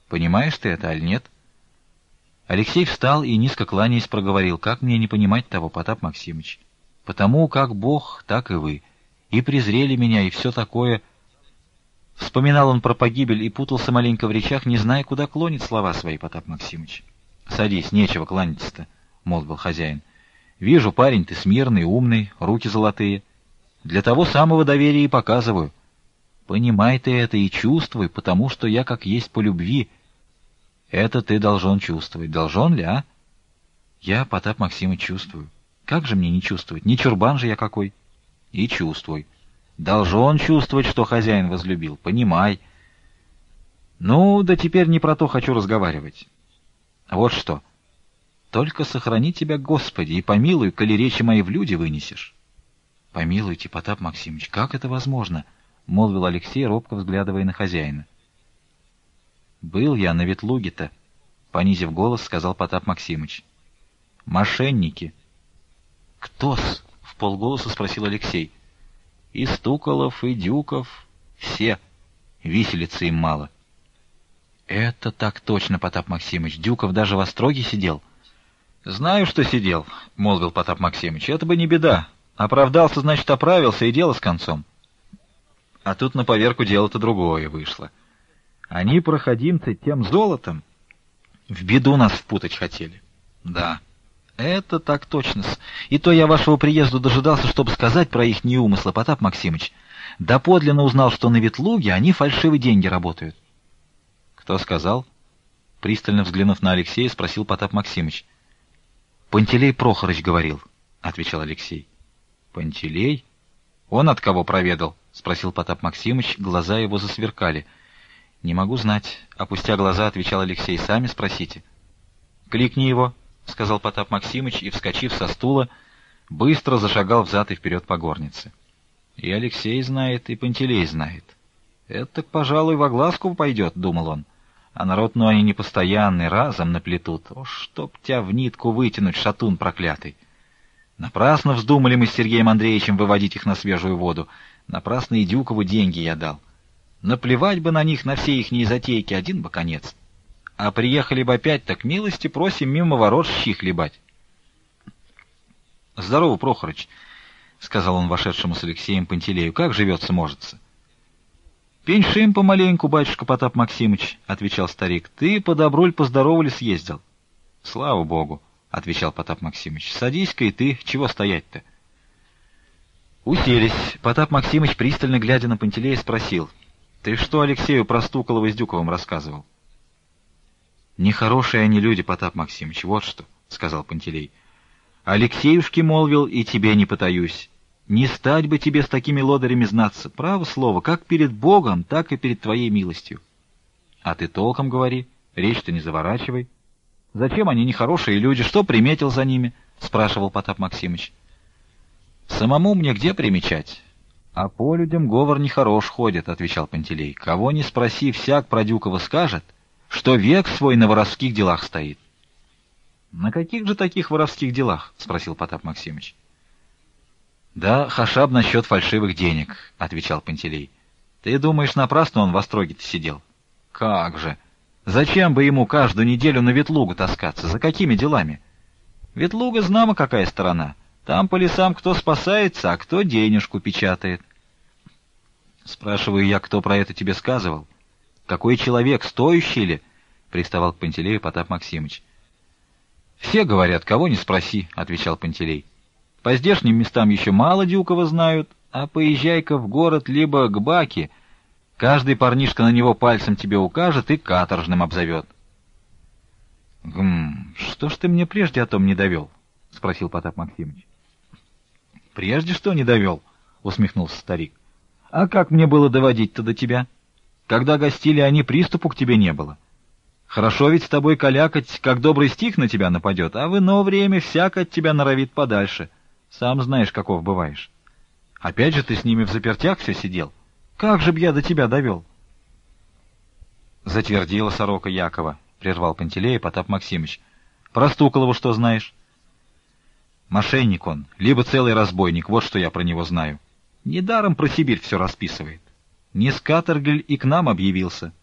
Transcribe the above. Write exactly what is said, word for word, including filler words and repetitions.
Понимаешь ты это, аль нет?» Алексей встал и, низко кланяясь, проговорил: «Как мне не понимать того, Потап Максимыч? Потому как Бог, так и вы. И презрели меня, и все такое». Вспоминал он про погибель и путался маленько в речах, не зная, куда клонит слова свои, Потап Максимыч. «Садись, нечего кланяться-то», — молвил хозяин. «Вижу, парень, ты смирный, умный, руки золотые. Для того самого доверия и показываю. Понимай ты это и чувствуй, потому что я как есть по любви. Это ты должен чувствовать. Должен ли, а?» «Я, Потап Максимыч, чувствую. Как же мне не чувствовать? Не чурбан же я какой». «И чувствуй. Должен чувствовать, что хозяин возлюбил. Понимай». «Ну, да теперь не про то хочу разговаривать. Вот что. Только сохрани тебя, Господи, и помилуй, коли речи мои в люди вынесешь». «Помилуйте, Потап Максимыч, как это возможно?» — молвил Алексей, робко взглядывая на хозяина. «Был я на Ветлуге-то», — понизив голос, сказал Потап Максимыч. «Мошенники». «Кто-с?» — вполголоса спросил Алексей. «И Стуколов, и Дюков, все. Виселицы им мало». «Это так точно, Потап Максимыч. Дюков даже в остроге сидел». «Знаю, что сидел», — молвил Потап Максимыч. «Это бы не беда. Оправдался, значит, оправился, и дело с концом. А тут на поверку дело-то другое вышло. Они, проходимцы, тем золотом в беду нас впутать хотели». «Да, это так точно-с. И то я вашего приезду дожидался, чтобы сказать про их неумыслы, Потап Максимыч. Доподлинно узнал, что на Ветлуге они фальшивые деньги работают». «Кто сказал?» Пристально взглянув на Алексея, спросил Потап Максимыч. «Пантелей Прохорыч говорил», — отвечал Алексей. «Пантелей? Он от кого проведал?» — спросил Потап Максимыч, глаза его засверкали. «Не могу знать», — опустя глаза, отвечал Алексей. «Сами спросите». «Кликни его», — сказал Потап Максимыч, и, вскочив со стула, быстро зашагал взад и вперед по горнице. «И Алексей знает, и Пантелей знает. Это, так, пожалуй, во глазку пойдет», — думал он. «А народ, ну, они непостоянный, разом наплетут. О, чтоб тебя в нитку вытянуть, шатун проклятый! Напрасно вздумали мы с Сергеем Андреевичем выводить их на свежую воду. Напрасно и Дюкову деньги я дал. Наплевать бы на них, на все ихние затейки, один бы конец. А приехали бы опять, так милости просим мимо ворот щи хлебать». «Здорово, Прохорыч», — сказал он вошедшему с Алексеем Пантелею. «Как живется, можется?» «Пеньшим помаленьку, батюшка Потап Максимыч», — отвечал старик. «Ты по добру ль, по здорову ли съездил?» «Слава Богу», — отвечал Потап Максимыч. «Садись-ка и ты, чего стоять-то?» Уселись. Потап Максимыч, пристально глядя на Пантелея, спросил: «Ты что Алексею про Стуколова с Дюковым рассказывал?» «Нехорошие они люди, Потап Максимыч, вот что», — сказал Пантелей. «Алексеюшке молвил, и тебе не потаюсь. Не стать бы тебе с такими лодырями знаться, право слово, как перед Богом, так и перед твоей милостью. А ты толком говори, речь-то не заворачивай. Зачем они нехорошие люди, что приметил за ними?» — спрашивал Потап Максимыч. «Самому мне где примечать? А по людям говор нехорош ходит», — отвечал Пантелей. «Кого ни спроси, всяк про Дюкова скажет, что век свой на воровских делах стоит». «На каких же таких воровских делах?» — спросил Потап Максимыч. «Да хашаб насчет фальшивых денег», — отвечал Пантелей. «Ты думаешь, напрасно он в остроге-то сидел?» «Как же! Зачем бы ему каждую неделю на Ветлугу таскаться? За какими делами? Ветлуга знамо какая сторона. Там по лесам кто спасается, а кто денежку печатает». «Спрашиваю я, кто про это тебе сказывал? Какой человек, стоящий ли?» — приставал к Пантелею Потап Максимыч. «Все говорят, кого не спроси», — отвечал Пантелей. «По здешним местам еще мало Дюкова знают, а поезжай-ка в город либо к Баке, каждый парнишка на него пальцем тебе укажет и каторжным обзовет». «Гм, что ж ты мне прежде о том не довел?» — спросил Потап Максимыч. «Прежде что не довел?» — усмехнулся старик. «А как мне было доводить-то до тебя? Когда гостили они, приступу к тебе не было. Хорошо ведь с тобой калякать, как добрый стих на тебя нападет, а в ино время всяк от тебя норовит подальше. Сам знаешь, каков бываешь. Опять же ты с ними в запертях все сидел. Как же б я до тебя довел?» «Затвердила сорока Якова», — прервал Пантелея Потап Максимыч. «Про Стуколову что знаешь?» «Мошенник он, либо целый разбойник, вот что я про него знаю. Недаром про Сибирь все расписывает. Не с каторги и к нам объявился.